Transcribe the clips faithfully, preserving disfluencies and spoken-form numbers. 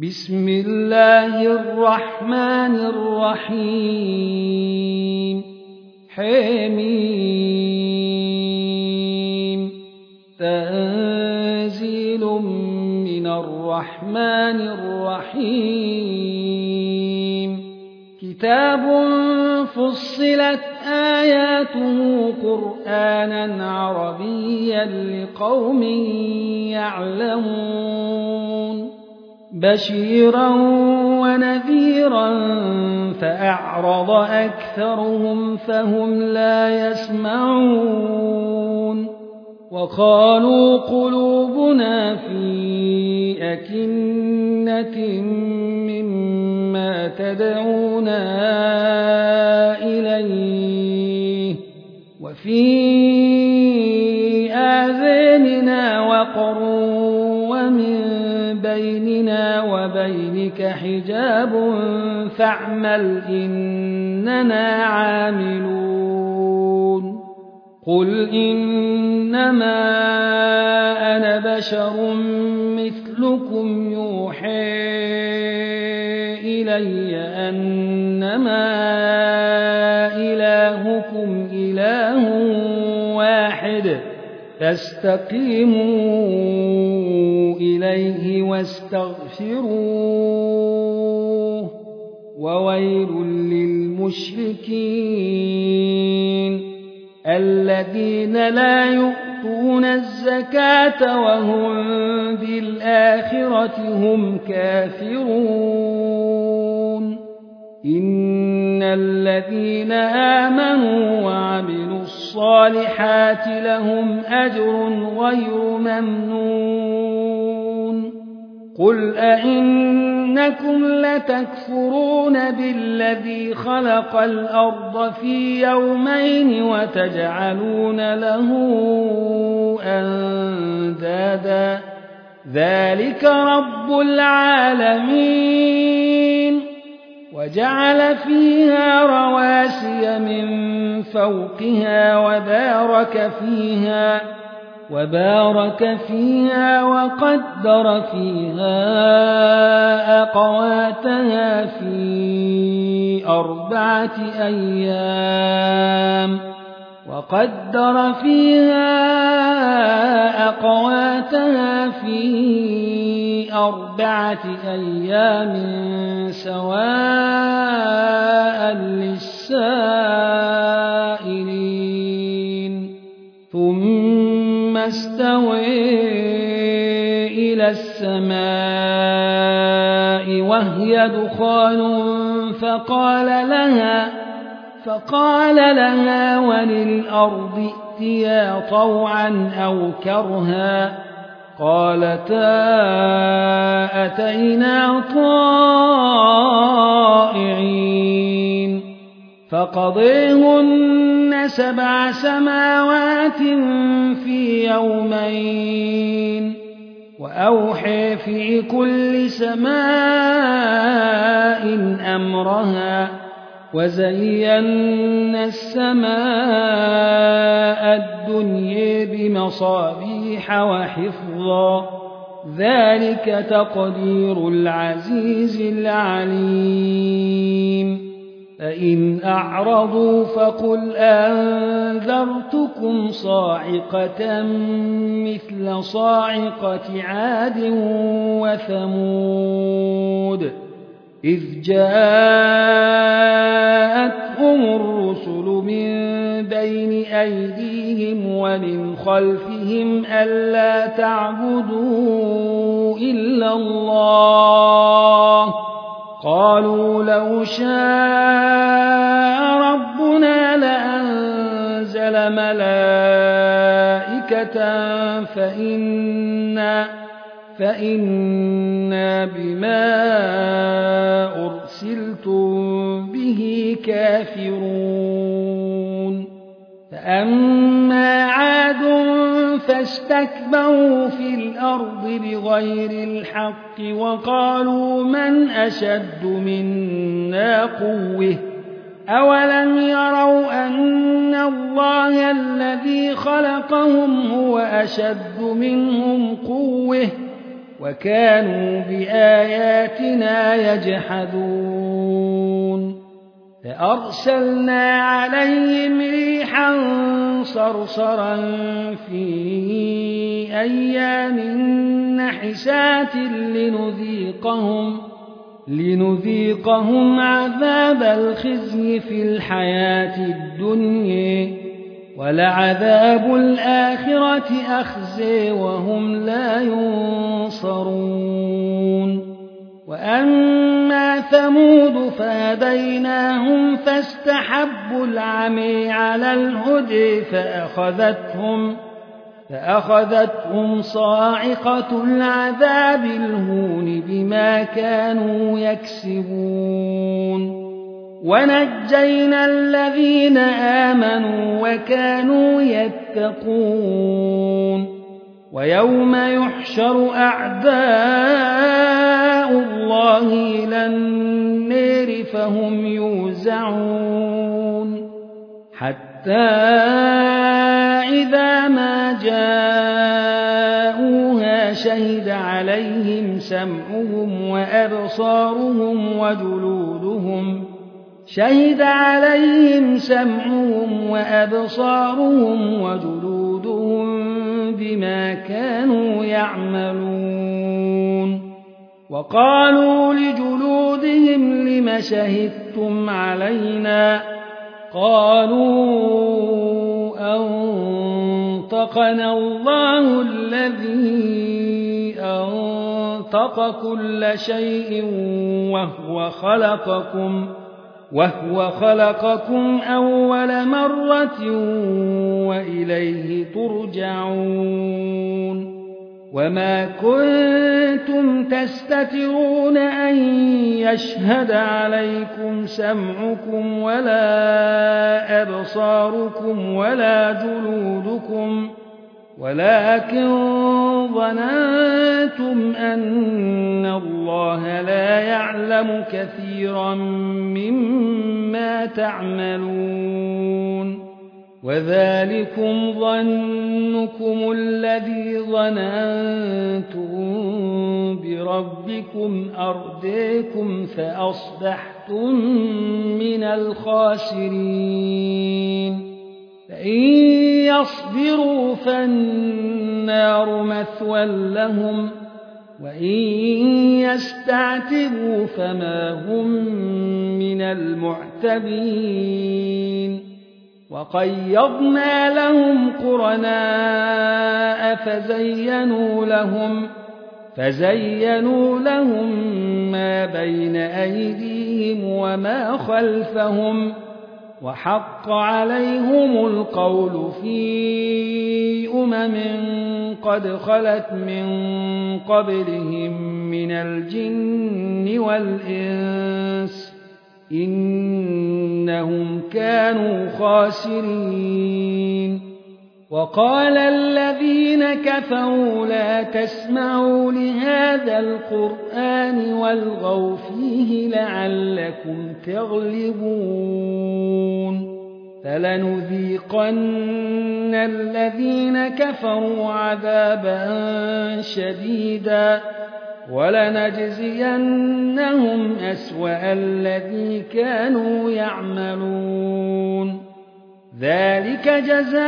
بسم الله الرحمن الرحيم حميم تنزيل من الرحمن الرحيم كتاب فصلت آياته قرآنا عربيا لقوم يعلمون بشيرا ونذيرا فأعرض أكثرهم فهم لا يسمعون وقالوا قلوبنا في أكنة مما تدعونا إليه وفي آذاننا وقر ومن بيننا وبينك حجاب فاعمل إننا عاملون قل إنما أنا بشر مثلكم يوحى إلي أنما إلهكم إله واحد فاستقيموا إليه واستغفروه وويل للمشركين الذين لا يؤتون الزكاة وهم بالآخرة هم كافرون إن الذين آمنوا وعملوا الصالحات لهم أجر غير ممنون قل أئنكم لتكفرون بالذي خلق الأرض في يومين وتجعلون له أندادا ذلك رب العالمين وجعل فيها رواسي من فوقها وبارك فيها وبارك فيها وقدر فيها أقواتها في أربعة أيام وقدر فيها أقواتها في أربعة أيام سواء للسائلين ثم استوى إلى السماء وهي دخان فقال لها فقال لها وللأرض ائتيا طوعا أو كرها قالتا أتينا طائعين فقضيهن سبع سماوات في يومين وأوحي في كل سماء أمرها وزينا السماء الدنيا بمصابيح وحفظا ذلك تقدير العزيز العليم فإن أعرضوا فقل أنذرتكم صاعقة مثل صاعقة عاد وثمود إذ جاءتهم الرسل من بين أيديهم ومن خلفهم ألا تعبدوا إلا الله قالوا لو شاء ربنا لأنزل ملائكة فإنا فإنا بما أرسلتم به كافرون فأما عاد فاستكبروا في الأرض بغير الحق وقالوا من أشد منا قوة أولم يروا أن الله الذي خلقهم هو أشد منهم قوة وكانوا بآياتنا يجحدون فأرسلنا عليهم ريحا صرصرا في أيام نحسات لنذيقهم, لنذيقهم عذاب الخزي في الحياة الدنيا ولعذاب الآخرة أخزي وهم لا ينصرون. وأما ثمود فهديناهم فاستحبوا العمي على الهدى فأخذتهم, فأخذتهم صاعقة العذاب الهون بما كانوا يكسبون. ونجينا الذين آمنوا وكانوا يتقون. ويوم يحشر أعداء الله إلى النار فهم يوزعون حتى إذا ما جاءوها شهد عليهم سمعهم وأبصارهم وجلودهم شهد عليهم سمعهم وأبصارهم وجلودهم بما كانوا يعملون. وقالوا لجلودهم لم شهدتم علينا قالوا أنطقنا الله الذي أنطق كل شيء وهو خلقكم وهو خلقكم أول مرة وإليه ترجعون. وما كنتم تستترون أن يشهد عليكم سمعكم ولا أبصاركم ولا جلودكم ولكن ظننتم أن الله لا يعلم كثيرا مما تعملون. وذلكم ظنكم الذي ظننتم بربكم أرديكم فأصبحتم من الخاسرين. فإن يصبروا فالنار مثوى لهم وإن يستعتبوا فما هم من المعتبين. وقيضنا لهم قرناء فزينوا لهم, فزينوا لهم ما بين أيديهم وما خلفهم وحق عليهم القول في أمم قد خلت من قبلهم من الجن والإنس إنهم كانوا خاسرين. وقال الذين كفروا لا تسمعوا لهذا القرآن والغوا فيه لعلكم تغلبون. فلنذيقن الذين كفروا عذابا شديدا ولنجزينهم أسوأ الذي كانوا يعملون. ذلك جزاء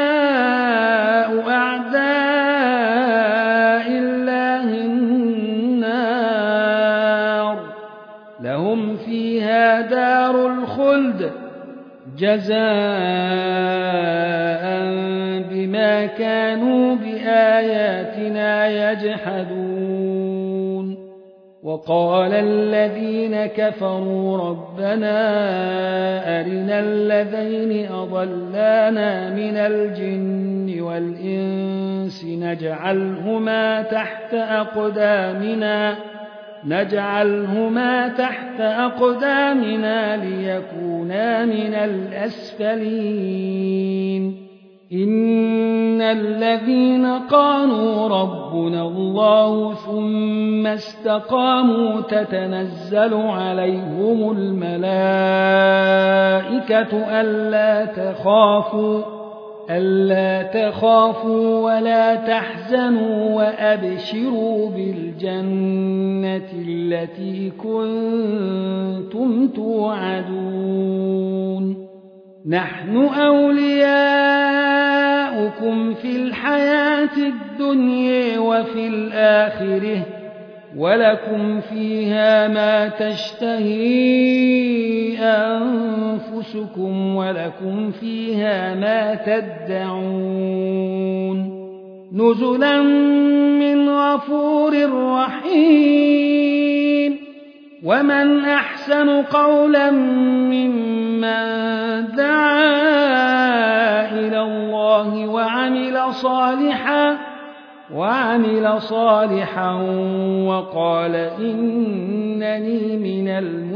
أعداء الله النار لهم فيها دار الخلد جزاء بما كانوا بآياتنا يجحدون. وقال الذين كفروا ربنا أرنا الذين أضلانا من الجن والإنس نجعلهما تحت أقدامنا نجعلهما تحت أقدامنا ليكونا من الأسفلين. إن الذين قالوا ربنا الله ثم استقاموا تتنزل عليهم الملائكة ألا تخافوا ألا تخافوا ولا تحزنوا وأبشروا بالجنة التي كنتم توعدون نحن أولياؤكم في الحياة الدنيا وفي الآخرة ولكم فيها ما تشتهي أنفسكم ولكم فيها ما تدعون نزلا من غفور رحيم ومن أحسن قولا ممن دعا إلى الله وعمل صالحا وعمل صالحا وقال إنني من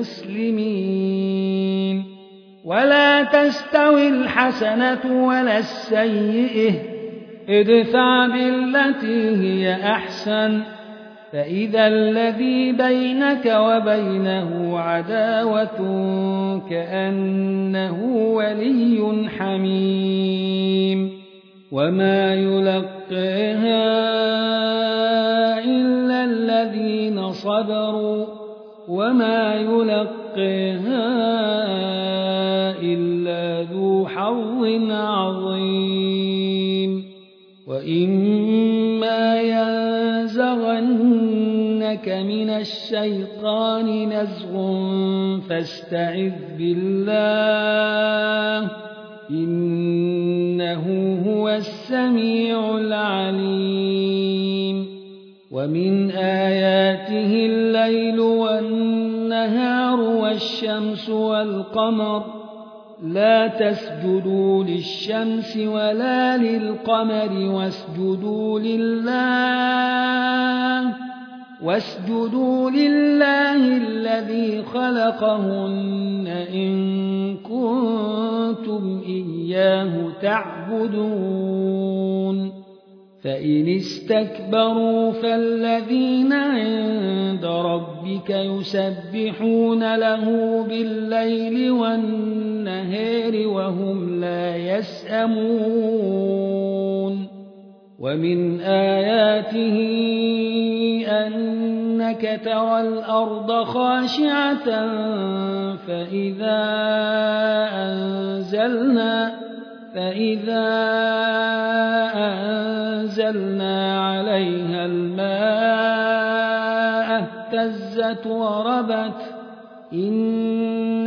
المسلمين ولا تستوي الحسنة ولا السيئة ادفع بالتي هي أحسن فإذا الذي بينك وبينه عداوة كأنه ولي حميم وما يلقيها إلا الذين صبروا وما يلقيها إلا ذو حظ عظيم وإما ينزغنك من الشيطان نزغ فاستعذ بالله إنه هو السميع العليم ومن آياته الليل والنهار والشمس والقمر لا تسجدوا للشمس ولا للقمر واسجدوا لله واسجدوا لله الذي خلقهن إن كنتم إياه تعبدون فإن استكبروا فالذين عند ربك يسبحون له بالليل والنهار وهم لا يسأمون ومن آياته أنك ترى الأرض خاشعة فإذا أنزلنا فإذا أنزلنا عليها الماء اهتزت وربت إن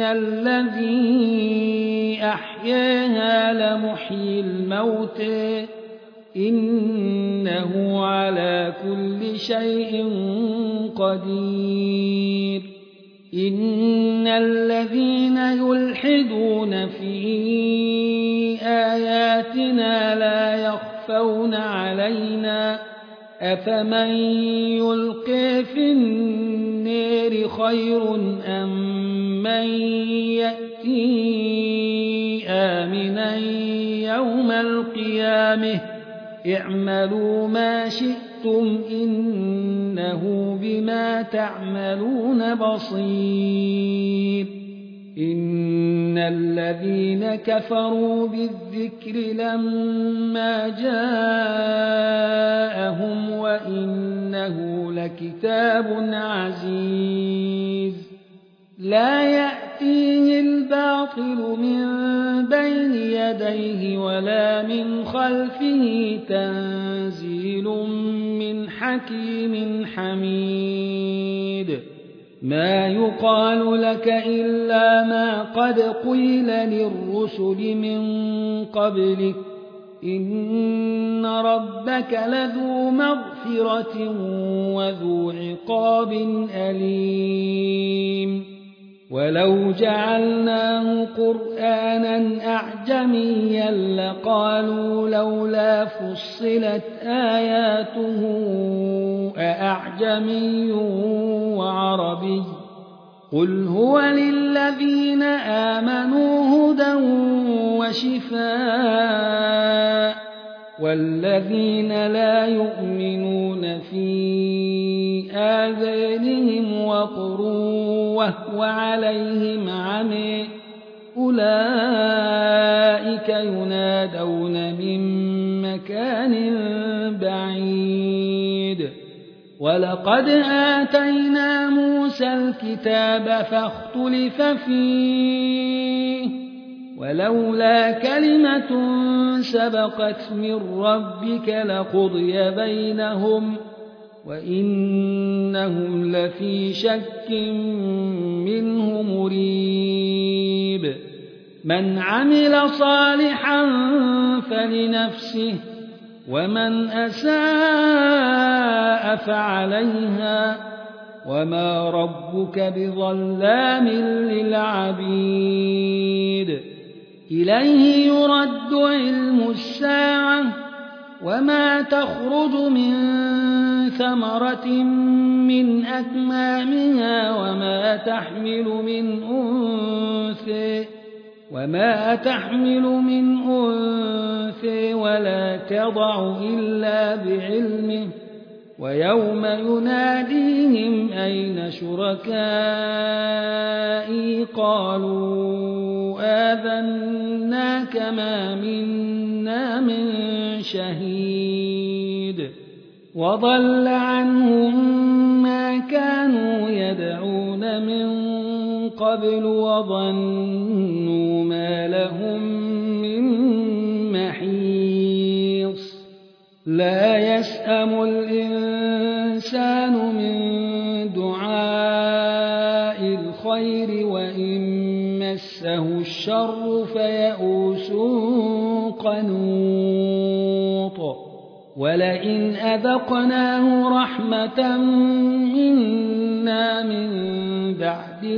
الذي أحياها لمحيي الموتى إنه على كل شيء قدير إن الذين يلحدون في آياتنا لا يخفون علينا أفمن يلقي في النار خير أم من يأتي آمنا يوم القيامة اعملوا ما شئتم إنه بما تعملون بصير إن الذين كفروا بالذكر لما جاءهم وإنه لكتاب عزيز لا يأتيه الباطل من بين يديه ولا من خلفه تنزيل من حكيم حميد ما يقال لك إلا ما قد قيل للرسل من قبلك إن ربك لذو مغفرة وذو عقاب أليم ولو جعلناه قرآنا أعجميا لقالوا لولا فصلت آياته أأعجمي وعربي قل هو للذين آمنوا هدى وشفاء والذين لا يؤمنون في آذانهم وقر وهو عليهم عمي أولئك أولئك ينادون من مكان بعيد ولقد آتينا موسى الكتاب فاختلف فيه ولولا كلمة سبقت من ربك لقضي بينهم وإنهم لفي شك منه مريب من عمل صالحا فلنفسه ومن أساء فعليها وما ربك بظلام للعبيد إليه يرد علم الساعة وما تخرج من ثمرة من أكمامها وما تحمل من أنثى وما تحمل من أنثى ولا تضع إلا بعلمه ويوم يناديهم أين شركائي قالوا آذناك ما منا من شهيد وضل عنهم ما كانوا يدعون من قبل وظنوا ما لهم من محيص لا يسأم الإنسان من دعاء الخير وإن مسه الشر فيئوس قنوط ولئن أذقناه رحمة منا من بعد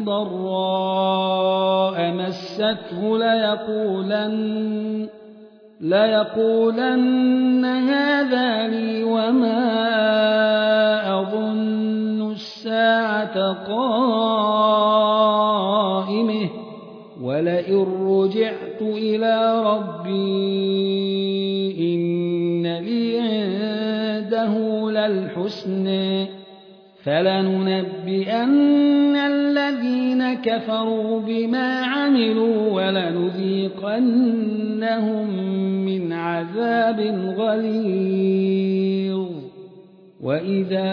ضراء مسته ليقولن ليقولن هذا لي وما أظن الساعة قائمة ولئن رجعت إلى ربي إن لي عنده للحسنى فلننبئن الذين كفروا بما عملوا ولنذيقنهم من عذاب غليظ وإذا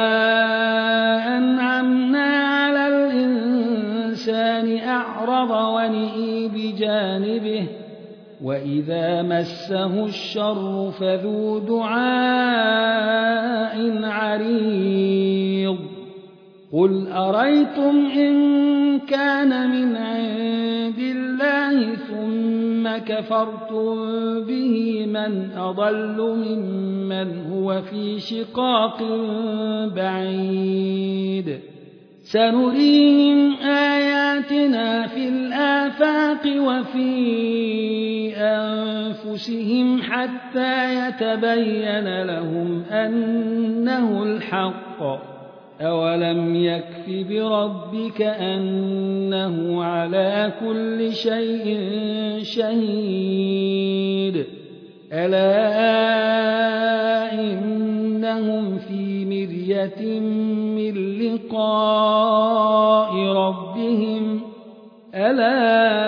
أنعمنا على الإنسان أعرض ونئي بجانبه وإذا مسه الشر فذو دعاء عريض قل أريتم إن كان من عند الله ثم كفرتم به من أضل ممن هو في شقاق بعيد سنريهم آياتنا في الآفاق وفي أنفسهم حتى يتبين لهم أنه الحق أولم يكف بربك أنه على كل شيء شهيد ألا إنهم في مرية من لقاء ربهم ألا